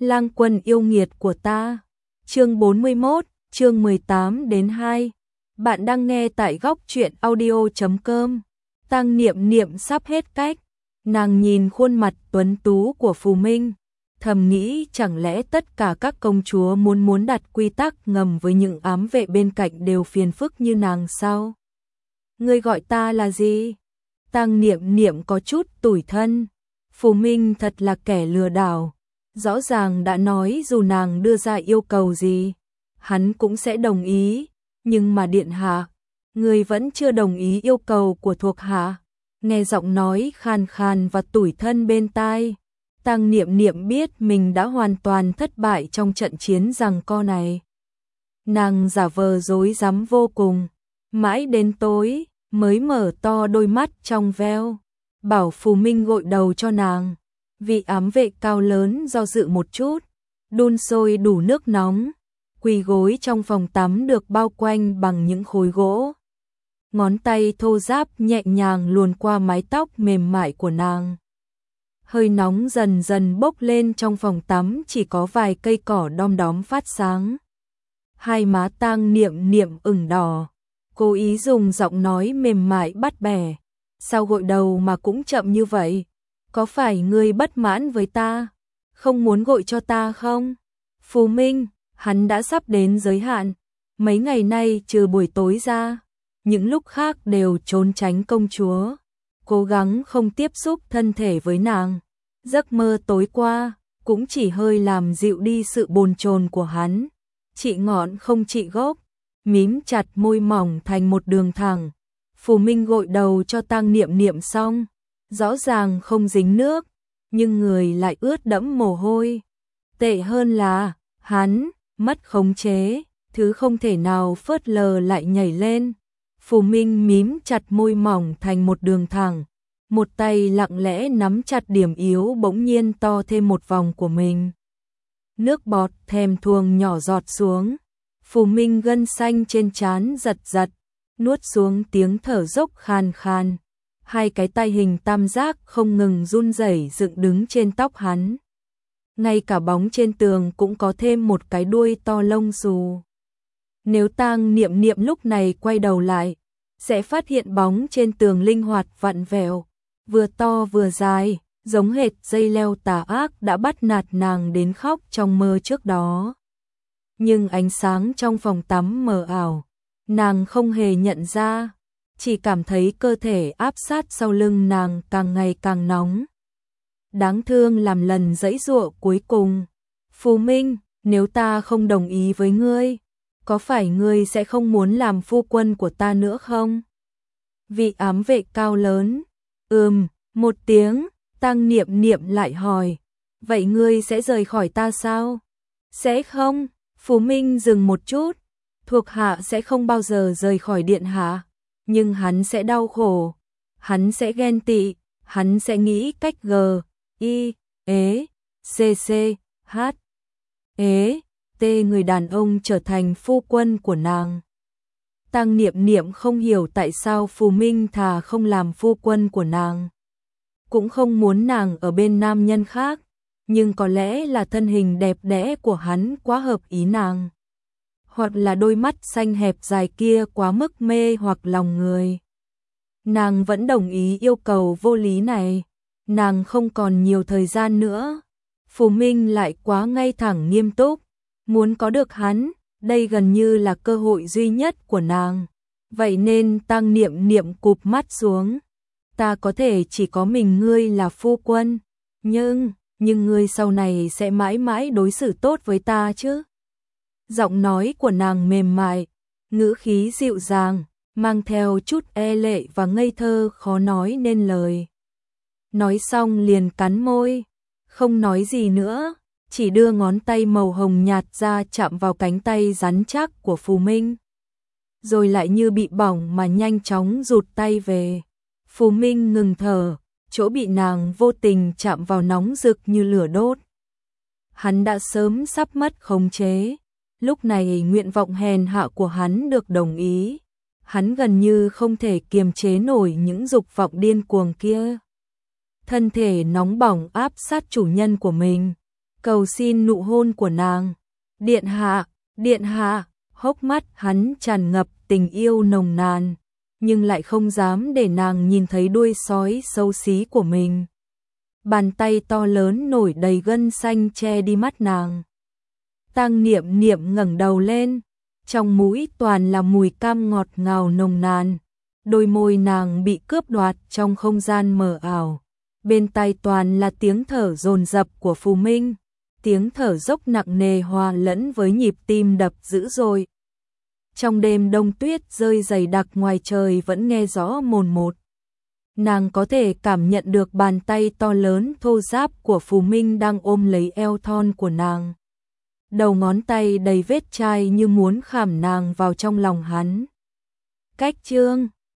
Lang quân yêu nghiệt của ta. Chương 41, chương 18 đến 2. Bạn đang nghe tại góc truyện audio.com. Tang Niệm Niệm sắp hết cách. Nàng nhìn khuôn mặt tuấn tú của Phù Minh, thầm nghĩ chẳng lẽ tất cả các công chúa muốn đặt quy tắc ngầm với những ám vệ bên cạnh đều phiền phức như nàng sao? Ngươi gọi ta là gì? Tang Niệm Niệm có chút tủi thân. Phù Minh thật là kẻ lừa đảo. Rõ ràng đã nói dù nàng đưa ra yêu cầu gì, hắn cũng sẽ đồng ý. Nhưng mà điện hạ, người vẫn chưa đồng ý yêu cầu của thuộc hạ. Nghe giọng nói khàn khàn và tủi thân bên tai, Tang Niệm Niệm biết mình đã hoàn toàn thất bại trong trận chiến giằng co này. Nàng giả vờ rối rắm vô cùng, mãi đến tối mới mở to đôi mắt trong veo, bảo Phù Minh gội đầu cho nàng. Vị ám vệ cao lớn do dự một chút, đun sôi đủ nước nóng, quỳ gối trong phòng tắm được bao quanh bằng những khối gỗ. Ngón tay thô ráp nhẹ nhàng luồn qua mái tóc mềm mại của nàng. Hơi nóng dần dần bốc lên trong phòng tắm, chỉ có vài cây cỏ đom đóm phát sáng. Hai má Tang Niệm Niệm ửng đỏ, cố ý dùng giọng nói mềm mại bắt bẻ. Sao gội đầu mà cũng chậm như vậy? Có phải ngươi bất mãn với ta? Không muốn gội cho ta không? Phù Minh, hắn đã sắp đến giới hạn. Mấy ngày nay trừ buổi tối ra, những lúc khác đều trốn tránh công chúa, cố gắng không tiếp xúc thân thể với nàng. Giấc mơ tối qua cũng chỉ hơi làm dịu đi sự bồn chồn của hắn. Trị ngọn không trị gốc, mím chặt môi mỏng thành một đường thẳng. Phù Minh gội đầu cho Tang Niệm Niệm xong, rõ ràng không dính nước, nhưng người lại ướt đẫm mồ hôi. Tệ hơn là, hắn mất khống chế, thứ không thể nào phớt lờ lại nhảy lên. Phù Minh mím chặt môi mỏng thành một đường thẳng, một tay lặng lẽ nắm chặt điểm yếu bỗng nhiên to thêm một vòng của mình. Nước bọt thèm thuồng nhỏ giọt xuống, Phù Minh gân xanh trên trán giật giật, nuốt xuống tiếng thở dốc khàn khàn. Hai cái tay hình tam giác không ngừng run rẩy dựng đứng trên tóc hắn. Ngay cả bóng trên tường cũng có thêm một cái đuôi to lông xù. Nếu Tang Niệm Niệm lúc này quay đầu lại, sẽ phát hiện bóng trên tường linh hoạt vặn vẹo, vừa to vừa dài, giống hệt dây leo tà ác đã bắt nạt nàng đến khóc trong mơ trước đó. Nhưng ánh sáng trong phòng tắm mờ ảo, nàng không hề nhận ra, chỉ cảm thấy cơ thể áp sát sau lưng nàng càng ngày càng nóng. Đáng thương làm lần giãy giụa cuối cùng. Phù Minh, nếu ta không đồng ý với ngươi, có phải ngươi sẽ không muốn làm phu quân của ta nữa không? Vị ám vệ cao lớn, một tiếng. Tang Niệm Niệm lại hỏi, vậy ngươi sẽ rời khỏi ta sao? Sẽ không. Phù Minh dừng một chút, thuộc hạ sẽ không bao giờ rời khỏi điện hạ, nhưng hắn sẽ đau khổ, hắn sẽ ghen tị, hắn sẽ nghĩ cách người đàn ông trở thành phu quân của nàng. Tang Niệm Niệm không hiểu tại sao Phù Minh thà không làm phu quân của nàng, cũng không muốn nàng ở bên nam nhân khác, nhưng có lẽ là thân hình đẹp đẽ của hắn quá hợp ý nàng, hoặc là đôi mắt xanh hẹp dài kia quá mức mê hoặc lòng người. Nàng vẫn đồng ý yêu cầu vô lý này, nàng không còn nhiều thời gian nữa. Phù Minh lại quá ngay thẳng nghiêm túc, muốn có được hắn, đây gần như là cơ hội duy nhất của nàng. Vậy nên Tang Niệm Niệm cụp mắt xuống. Ta có thể chỉ có mình ngươi là phu quân, nhưng ngươi sau này sẽ mãi mãi đối xử tốt với ta chứ? Giọng nói của nàng mềm mại, ngữ khí dịu dàng, mang theo chút e lệ và ngây thơ khó nói nên lời. Nói xong liền cắn môi, không nói gì nữa, chỉ đưa ngón tay màu hồng nhạt ra chạm vào cánh tay rắn chắc của Phù Minh. Rồi lại như bị bỏng mà nhanh chóng rụt tay về. Phù Minh ngừng thở, chỗ bị nàng vô tình chạm vào nóng rực như lửa đốt. Hắn đã sớm sắp mất khống chế, lúc này nguyện vọng hèn hạ của hắn được đồng ý. Hắn gần như không thể kiềm chế nổi những dục vọng điên cuồng kia. Thân thể nóng bỏng áp sát chủ nhân của mình, cầu xin nụ hôn của nàng. Điện hạ, hốc mắt hắn tràn ngập tình yêu nồng nàn, nhưng lại không dám để nàng nhìn thấy đuôi sói xấu xí của mình. Bàn tay to lớn nổi đầy gân xanh che đi mắt nàng. Tang Niệm Niệm ngẩng đầu lên, trong mũi toàn là mùi cam ngọt ngào nồng nàn, đôi môi nàng bị cướp đoạt trong không gian mờ ảo. Bên tai toàn là tiếng thở dồn dập của Phù Minh, tiếng thở dốc nặng nề hòa lẫn với nhịp tim đập dữ dội. Trong đêm đông tuyết rơi dày đặc ngoài trời vẫn nghe rõ mồn một. Nàng có thể cảm nhận được bàn tay to lớn thô ráp của Phù Minh đang ôm lấy eo thon của nàng. Đầu ngón tay đầy vết chai như muốn khảm nàng vào trong lòng hắn. Cách chương